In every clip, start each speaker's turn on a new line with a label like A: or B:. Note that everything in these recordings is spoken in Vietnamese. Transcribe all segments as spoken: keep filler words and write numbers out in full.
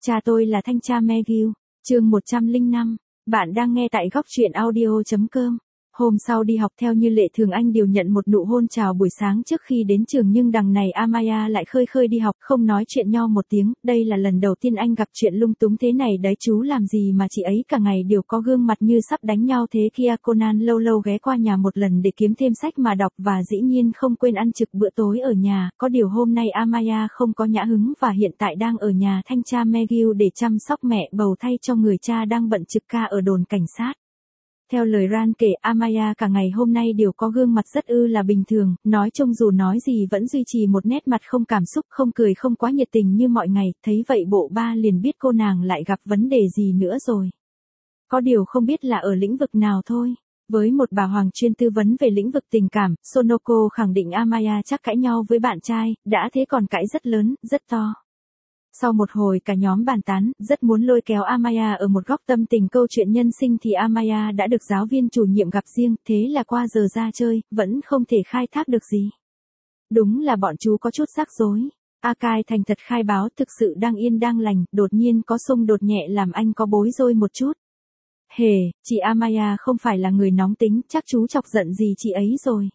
A: Cha tôi là thanh tra McGill, chương một trăm lẻ năm, bạn đang nghe tại góc truyện audio chấm com. Hôm sau đi học theo như lệ thường anh điều nhận một nụ hôn chào buổi sáng trước khi đến trường nhưng đằng này Amaya lại khơi khơi đi học không nói chuyện nho một tiếng, đây là lần đầu tiên anh gặp chuyện lung túng thế này đấy chú làm gì mà chị ấy cả ngày đều có gương mặt như sắp đánh nhau thế kia. Conan lâu lâu ghé qua nhà một lần để kiếm thêm sách mà đọc và dĩ nhiên không quên ăn trực bữa tối ở nhà, có điều hôm nay Amaya không có nhã hứng và hiện tại đang ở nhà thanh tra McGill để chăm sóc mẹ bầu thay cho người cha đang bận trực ca ở đồn cảnh sát. Theo lời Ran kể, Amaya cả ngày hôm nay đều có gương mặt rất ư là bình thường, nói chung dù nói gì vẫn duy trì một nét mặt không cảm xúc, không cười, không quá nhiệt tình như mọi ngày, thấy vậy bộ ba liền biết cô nàng lại gặp vấn đề gì nữa rồi. Có điều không biết là ở lĩnh vực nào thôi. Với một bà hoàng chuyên tư vấn về lĩnh vực tình cảm, Sonoko khẳng định Amaya chắc cãi nhau với bạn trai, đã thế còn cãi rất lớn, rất to. Sau một hồi cả nhóm bàn tán, rất muốn lôi kéo Amaya ở một góc tâm tình câu chuyện nhân sinh thì Amaya đã được giáo viên chủ nhiệm gặp riêng, thế là qua giờ ra chơi, vẫn không thể khai thác được gì. Đúng là bọn chú có chút rắc rối. Akai thành thật khai báo thực sự đang yên đang lành, đột nhiên có xung đột nhẹ làm anh có bối rối một chút. Hề, chị Amaya không phải là người nóng tính, chắc chú chọc giận gì chị ấy rồi.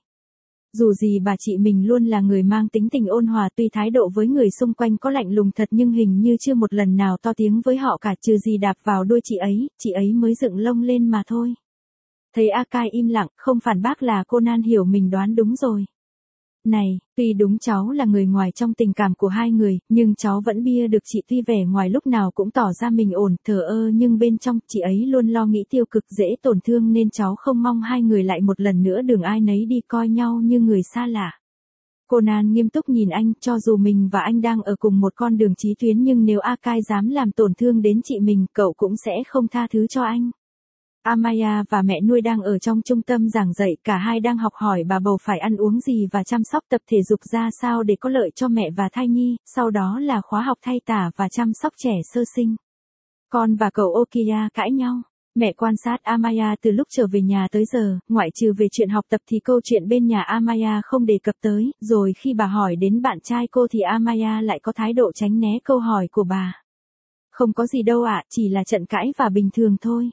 A: Dù gì bà chị mình luôn là người mang tính tình ôn hòa, tuy thái độ với người xung quanh có lạnh lùng thật nhưng hình như chưa một lần nào to tiếng với họ cả, trừ gì đạp vào đuôi chị ấy, chị ấy mới dựng lông lên mà thôi. Thấy Akai im lặng, không phản bác là Conan hiểu mình đoán đúng rồi. Này, tuy đúng cháu là người ngoài trong tình cảm của hai người, nhưng cháu vẫn bia được chị, tuy vẻ ngoài lúc nào cũng tỏ ra mình ổn, thờ ơ nhưng bên trong chị ấy luôn lo nghĩ tiêu cực, dễ tổn thương nên cháu không mong hai người lại một lần nữa đường ai nấy đi coi nhau như người xa lạ. Conan nghiêm túc nhìn anh, cho dù mình và anh đang ở cùng một con đường chí tuyến nhưng nếu Akai dám làm tổn thương đến chị mình, cậu cũng sẽ không tha thứ cho anh. Amaya và mẹ nuôi đang ở trong trung tâm giảng dạy, cả hai đang học hỏi bà bầu phải ăn uống gì và chăm sóc tập thể dục ra sao để có lợi cho mẹ và thai nhi, sau đó là khóa học thay tả và chăm sóc trẻ sơ sinh. Con và cậu Okiya cãi nhau. Mẹ quan sát Amaya từ lúc trở về nhà tới giờ, ngoại trừ về chuyện học tập thì câu chuyện bên nhà Amaya không đề cập tới, rồi khi bà hỏi đến bạn trai cô thì Amaya lại có thái độ tránh né câu hỏi của bà. Không có gì đâu ạ, chỉ là trận cãi và bình thường thôi.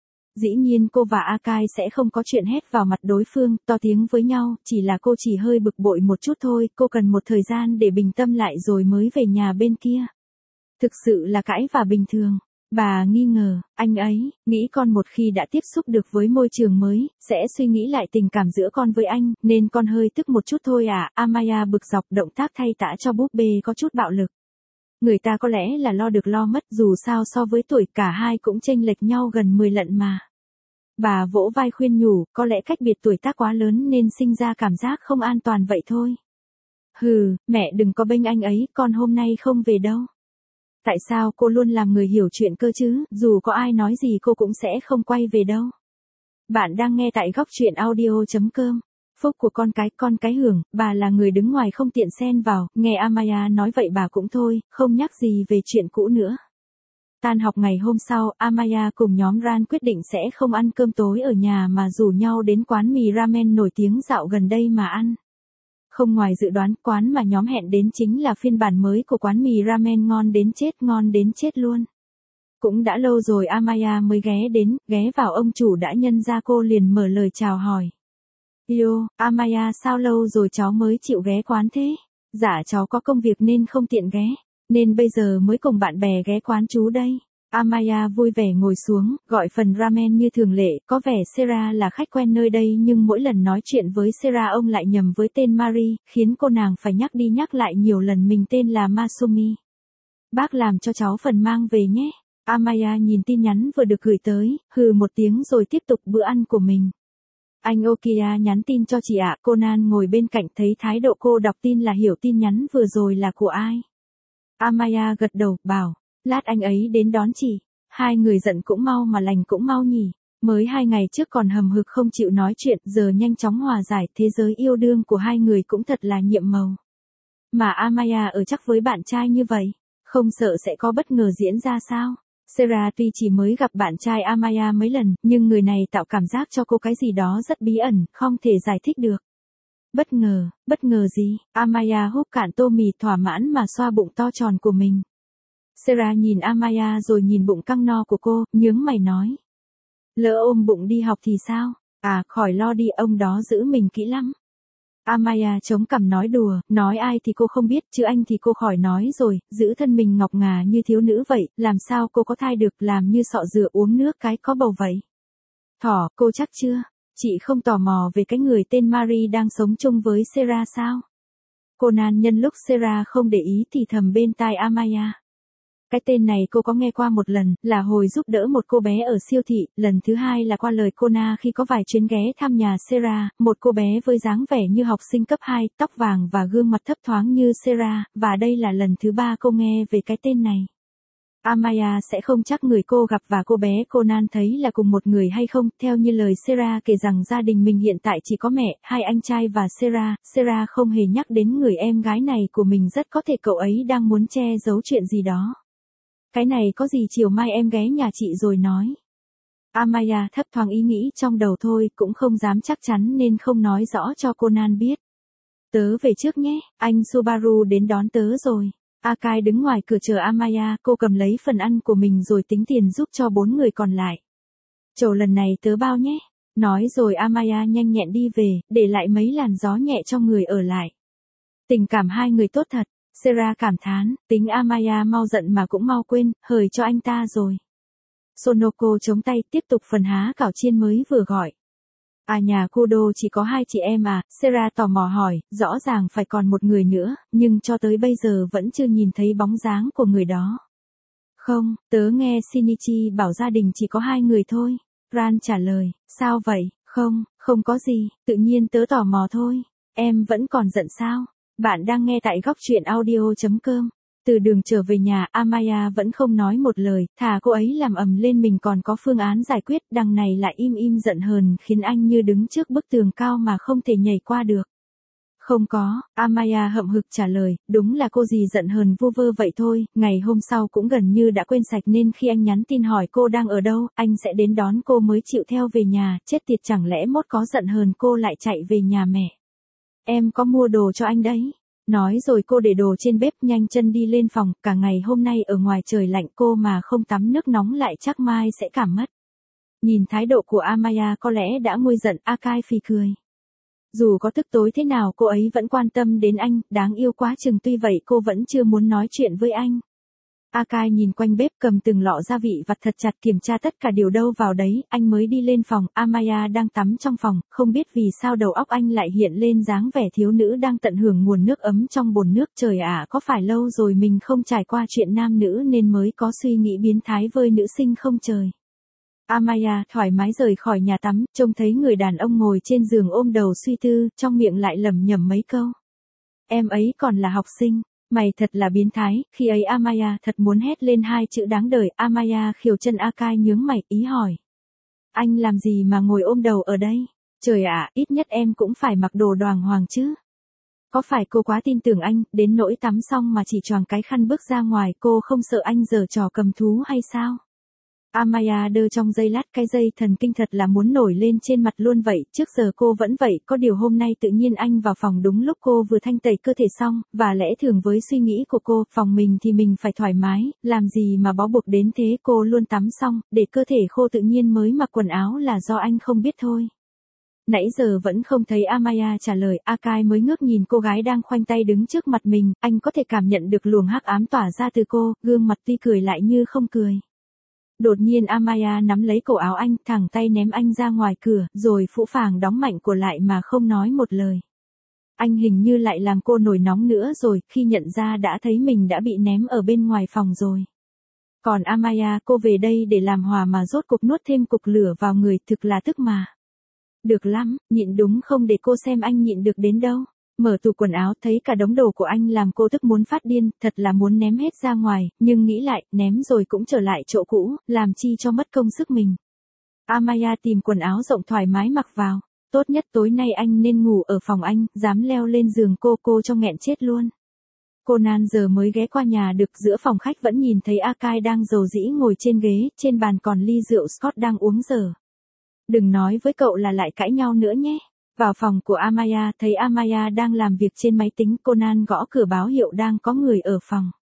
A: Dĩ nhiên cô và Akai sẽ không có chuyện hét vào mặt đối phương, to tiếng với nhau, chỉ là cô chỉ hơi bực bội một chút thôi, cô cần một thời gian để bình tâm lại rồi mới về nhà bên kia. Thực sự là cãi và bình thường. Bà nghi ngờ, anh ấy, nghĩ con một khi đã tiếp xúc được với môi trường mới, sẽ suy nghĩ lại tình cảm giữa con với anh, nên con hơi tức một chút thôi à. Amaya bực dọc, động tác thay tã cho búp bê có chút bạo lực. Người ta có lẽ là lo được lo mất, dù sao so với tuổi cả hai cũng chênh lệch nhau gần mười lận mà. Bà vỗ vai khuyên nhủ, có lẽ cách biệt tuổi tác quá lớn nên sinh ra cảm giác không an toàn vậy thôi. Hừ, mẹ đừng có bênh anh ấy, con hôm nay không về đâu. Tại sao cô luôn làm người hiểu chuyện cơ chứ, dù có ai nói gì cô cũng sẽ không quay về đâu. Bạn đang nghe tại góc truyện audio chấm com. Phúc của con cái, con cái hưởng, bà là người đứng ngoài không tiện xen vào, nghe Amaya nói vậy bà cũng thôi, không nhắc gì về chuyện cũ nữa. Tan học ngày hôm sau, Amaya cùng nhóm Ran quyết định sẽ không ăn cơm tối ở nhà mà rủ nhau đến quán mì ramen nổi tiếng dạo gần đây mà ăn. Không ngoài dự đoán, quán mà nhóm hẹn đến chính là phiên bản mới của quán mì ramen ngon đến chết, ngon đến chết luôn. Cũng đã lâu rồi Amaya mới ghé đến, ghé vào ông chủ đã nhận ra cô liền mở lời chào hỏi. Yo, Amaya sao lâu rồi cháu mới chịu ghé quán thế? Dạ cháu có công việc nên không tiện ghé, nên bây giờ mới cùng bạn bè ghé quán chú đây. Amaya vui vẻ ngồi xuống, gọi phần ramen như thường lệ, có vẻ Sarah là khách quen nơi đây nhưng mỗi lần nói chuyện với Sarah ông lại nhầm với tên Mari, khiến cô nàng phải nhắc đi nhắc lại nhiều lần mình tên là Masumi. Bác làm cho cháu phần mang về nhé. Amaya nhìn tin nhắn vừa được gửi tới, hừ một tiếng rồi tiếp tục bữa ăn của mình. Anh Okiya nhắn tin cho chị ạ, Conan ngồi bên cạnh thấy thái độ cô đọc tin là hiểu tin nhắn vừa rồi là của ai. Amaya gật đầu, bảo, lát anh ấy đến đón chị. Hai người giận cũng mau mà lành cũng mau nhỉ. Mới hai ngày trước còn hầm hực không chịu nói chuyện, giờ nhanh chóng hòa giải, thế giới yêu đương của hai người cũng thật là nhiệm màu. Mà Amaya ở chắc với bạn trai như vậy, không sợ sẽ có bất ngờ diễn ra sao? Sarah tuy chỉ mới gặp bạn trai Amaya mấy lần, nhưng người này tạo cảm giác cho cô cái gì đó rất bí ẩn, không thể giải thích được. Bất ngờ, bất ngờ gì? Amaya húp cạn tô mì thỏa mãn mà xoa bụng to tròn của mình. Sarah nhìn Amaya rồi nhìn bụng căng no của cô, nhướng mày nói. Lỡ ôm bụng đi học thì sao? À, khỏi lo đi, ông đó giữ mình kỹ lắm. Amaya chống cằm nói đùa, nói ai thì cô không biết, chứ anh thì cô khỏi nói rồi, giữ thân mình ngọc ngà như thiếu nữ vậy, làm sao cô có thai được, làm như sọ dừa uống nước cái có bầu vậy. Thỏ, cô chắc chưa? Chị không tò mò về cái người tên Marie đang sống chung với Sarah sao? Conan nhân lúc Sarah không để ý thì thầm bên tai Amaya. Cái tên này cô có nghe qua một lần, là hồi giúp đỡ một cô bé ở siêu thị, lần thứ hai là qua lời Conan khi có vài chuyến ghé thăm nhà Sarah, một cô bé với dáng vẻ như học sinh cấp hai, tóc vàng và gương mặt thấp thoáng như Sarah, và đây là lần thứ ba cô nghe về cái tên này. Amaya sẽ không chắc người cô gặp và cô bé Conan thấy là cùng một người hay không, theo như lời Sarah kể rằng gia đình mình hiện tại chỉ có mẹ, hai anh trai và Sarah, Sarah không hề nhắc đến người em gái này của mình, rất có thể cậu ấy đang muốn che giấu chuyện gì đó. Cái này có gì chiều mai em ghé nhà chị rồi nói. Amaya thấp thoáng ý nghĩ trong đầu thôi, cũng không dám chắc chắn nên không nói rõ cho Conan biết. Tớ về trước nhé, anh Subaru đến đón tớ rồi. Akai đứng ngoài cửa chờ Amaya, cô cầm lấy phần ăn của mình rồi tính tiền giúp cho bốn người còn lại. Chầu lần này tớ bao nhé. Nói rồi Amaya nhanh nhẹn đi về, để lại mấy làn gió nhẹ cho người ở lại. Tình cảm hai người tốt thật. Sarah cảm thán, tính Amaya mau giận mà cũng mau quên, hời cho anh ta rồi. Sonoko chống tay, tiếp tục phần há cảo chiên mới vừa gọi. À, nhà Kudo chỉ có hai chị em à? Sarah tò mò hỏi, rõ ràng phải còn một người nữa, nhưng cho tới bây giờ vẫn chưa nhìn thấy bóng dáng của người đó. Không, tớ nghe Shinichi bảo gia đình chỉ có hai người thôi. Ran trả lời, sao vậy? Không, không có gì, tự nhiên tớ tò mò thôi. Em vẫn còn giận sao? Bạn đang nghe tại góc truyện audio chấm com. Từ đường trở về nhà, Amaya vẫn không nói một lời, thà cô ấy làm ầm lên mình còn có phương án giải quyết, đằng này lại im im giận hờn khiến anh như đứng trước bức tường cao mà không thể nhảy qua được. Không có, Amaya hậm hực trả lời, đúng là cô dì giận hờn vu vơ vậy thôi, ngày hôm sau cũng gần như đã quên sạch nên khi anh nhắn tin hỏi cô đang ở đâu, anh sẽ đến đón cô mới chịu theo về nhà, chết tiệt, chẳng lẽ mốt có giận hờn cô lại chạy về nhà mẹ. Em có mua đồ cho anh đấy. Nói rồi cô để đồ trên bếp nhanh chân đi lên phòng, cả ngày hôm nay ở ngoài trời lạnh cô mà không tắm nước nóng lại chắc mai sẽ cảm mất. Nhìn thái độ của Amaya có lẽ đã nguôi giận, Akai phì cười. Dù có tức tối thế nào cô ấy vẫn quan tâm đến anh, đáng yêu quá chừng, tuy vậy cô vẫn chưa muốn nói chuyện với anh. Akai nhìn quanh bếp cầm từng lọ gia vị vặt thật chặt kiểm tra tất cả điều đâu vào đấy, anh mới đi lên phòng, Amaya đang tắm trong phòng, không biết vì sao đầu óc anh lại hiện lên dáng vẻ thiếu nữ đang tận hưởng nguồn nước ấm trong bồn nước, trời ạ, có phải lâu rồi mình không trải qua chuyện nam nữ nên mới có suy nghĩ biến thái với nữ sinh không trời. Amaya thoải mái rời khỏi nhà tắm, trông thấy người đàn ông ngồi trên giường ôm đầu suy tư, trong miệng lại lẩm nhẩm mấy câu. Em ấy còn là học sinh. Mày thật là biến thái, khi ấy Amaya thật muốn hét lên hai chữ đáng đời, Amaya khiều chân Akai nhướng mày, ý hỏi. Anh làm gì mà ngồi ôm đầu ở đây? Trời ạ, ít nhất em cũng phải mặc đồ đoàng hoàng chứ. Có phải cô quá tin tưởng anh, đến nỗi tắm xong mà chỉ choàng cái khăn bước ra ngoài, cô không sợ anh giở trò cầm thú hay sao? Amaya đơ trong giây lát, cái dây thần kinh thật là muốn nổi lên trên mặt luôn vậy, trước giờ cô vẫn vậy, có điều hôm nay tự nhiên anh vào phòng đúng lúc cô vừa thanh tẩy cơ thể xong, và lẽ thường với suy nghĩ của cô, phòng mình thì mình phải thoải mái, làm gì mà bó buộc đến thế, cô luôn tắm xong, để cơ thể khô tự nhiên mới mặc quần áo là do anh không biết thôi. Nãy giờ vẫn không thấy Amaya trả lời, Akai mới ngước nhìn cô gái đang khoanh tay đứng trước mặt mình, anh có thể cảm nhận được luồng hắc ám tỏa ra từ cô, gương mặt tuy cười lại như không cười. Đột nhiên Amaya nắm lấy cổ áo anh, thẳng tay ném anh ra ngoài cửa, rồi phũ phàng đóng mạnh cửa lại mà không nói một lời. Anh hình như lại làm cô nổi nóng nữa rồi, khi nhận ra đã thấy mình đã bị ném ở bên ngoài phòng rồi. Còn Amaya, cô về đây để làm hòa mà rốt cục nuốt thêm cục lửa vào người, thực là tức mà. Được lắm, nhịn đúng không, để cô xem anh nhịn được đến đâu. Mở tủ quần áo thấy cả đống đồ của anh làm cô tức muốn phát điên, thật là muốn ném hết ra ngoài, nhưng nghĩ lại, ném rồi cũng trở lại chỗ cũ, làm chi cho mất công sức mình. Amaya tìm quần áo rộng thoải mái mặc vào, tốt nhất tối nay anh nên ngủ ở phòng anh, dám leo lên giường cô cô cho nghẹn chết luôn. Conan giờ mới ghé qua nhà được, giữa phòng khách vẫn nhìn thấy Akai đang rầu rĩ ngồi trên ghế, trên bàn còn ly rượu Scott đang uống dở. Đừng nói với cậu là lại cãi nhau nữa nhé. Vào phòng của Amaya, thấy Amaya đang làm việc trên máy tính, Conan gõ cửa báo hiệu đang có người ở phòng.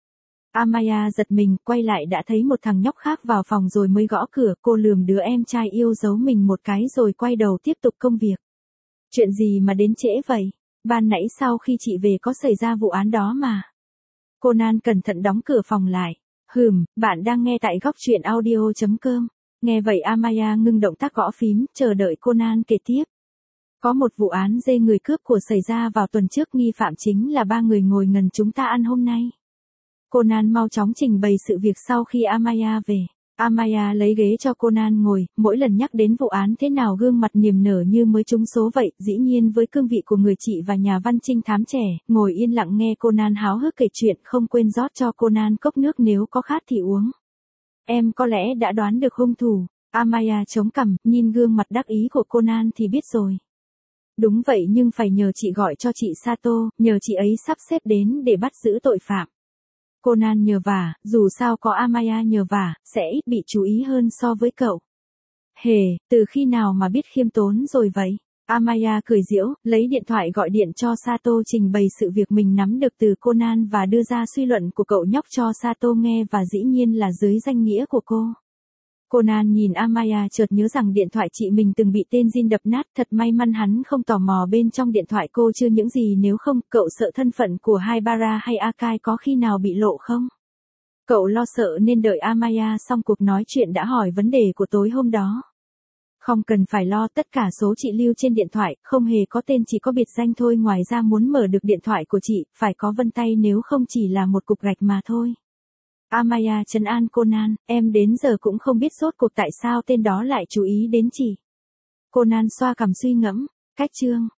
A: Amaya giật mình, quay lại đã thấy một thằng nhóc khác vào phòng rồi mới gõ cửa, cô lườm đứa em trai yêu dấu mình một cái rồi quay đầu tiếp tục công việc. Chuyện gì mà đến trễ vậy? Ban nãy sau khi chị về có xảy ra vụ án đó mà. Conan cẩn thận đóng cửa phòng lại. Hừm, bạn đang nghe tại góc truyện audio.com. Nghe vậy Amaya ngưng động tác gõ phím, chờ đợi Conan kể tiếp. Có một vụ án dê người cướp của xảy ra vào tuần trước, nghi phạm chính là ba người ngồi ngần chúng ta ăn hôm nay. Conan mau chóng trình bày sự việc sau khi Amaya về. Amaya lấy ghế cho Conan ngồi, mỗi lần nhắc đến vụ án thế nào gương mặt niềm nở như mới trúng số vậy, dĩ nhiên với cương vị của người chị và nhà văn trinh thám trẻ, ngồi yên lặng nghe Conan háo hức kể chuyện, không quên rót cho Conan cốc nước nếu có khát thì uống. Em có lẽ đã đoán được hung thủ. Amaya chống cằm, nhìn gương mặt đắc ý của Conan thì biết rồi. Đúng vậy, nhưng phải nhờ chị gọi cho chị Sato, nhờ chị ấy sắp xếp đến để bắt giữ tội phạm. Conan nhờ vả, dù sao có Amaya nhờ vả, sẽ ít bị chú ý hơn so với cậu. Hề, từ khi nào mà biết khiêm tốn rồi vậy? Amaya cười giễu, lấy điện thoại gọi điện cho Sato trình bày sự việc mình nắm được từ Conan và đưa ra suy luận của cậu nhóc cho Sato nghe, và dĩ nhiên là dưới danh nghĩa của cô. Conan nhìn Amaya chợt nhớ rằng điện thoại chị mình từng bị tên Jin đập nát, thật may mắn hắn không tò mò bên trong điện thoại cô chưa những gì, nếu không, cậu sợ thân phận của Haibara hay Akai có khi nào bị lộ không? Cậu lo sợ nên đợi Amaya xong cuộc nói chuyện đã hỏi vấn đề của tối hôm đó. Không cần phải lo, tất cả số chị lưu trên điện thoại, không hề có tên, chỉ có biệt danh thôi, ngoài ra muốn mở được điện thoại của chị, phải có vân tay, nếu không chỉ là một cục gạch mà thôi. Amaya trấn an Conan, em đến giờ cũng không biết rốt cuộc tại sao tên đó lại chú ý đến chị. Conan xoa cằm suy ngẫm, cách chương.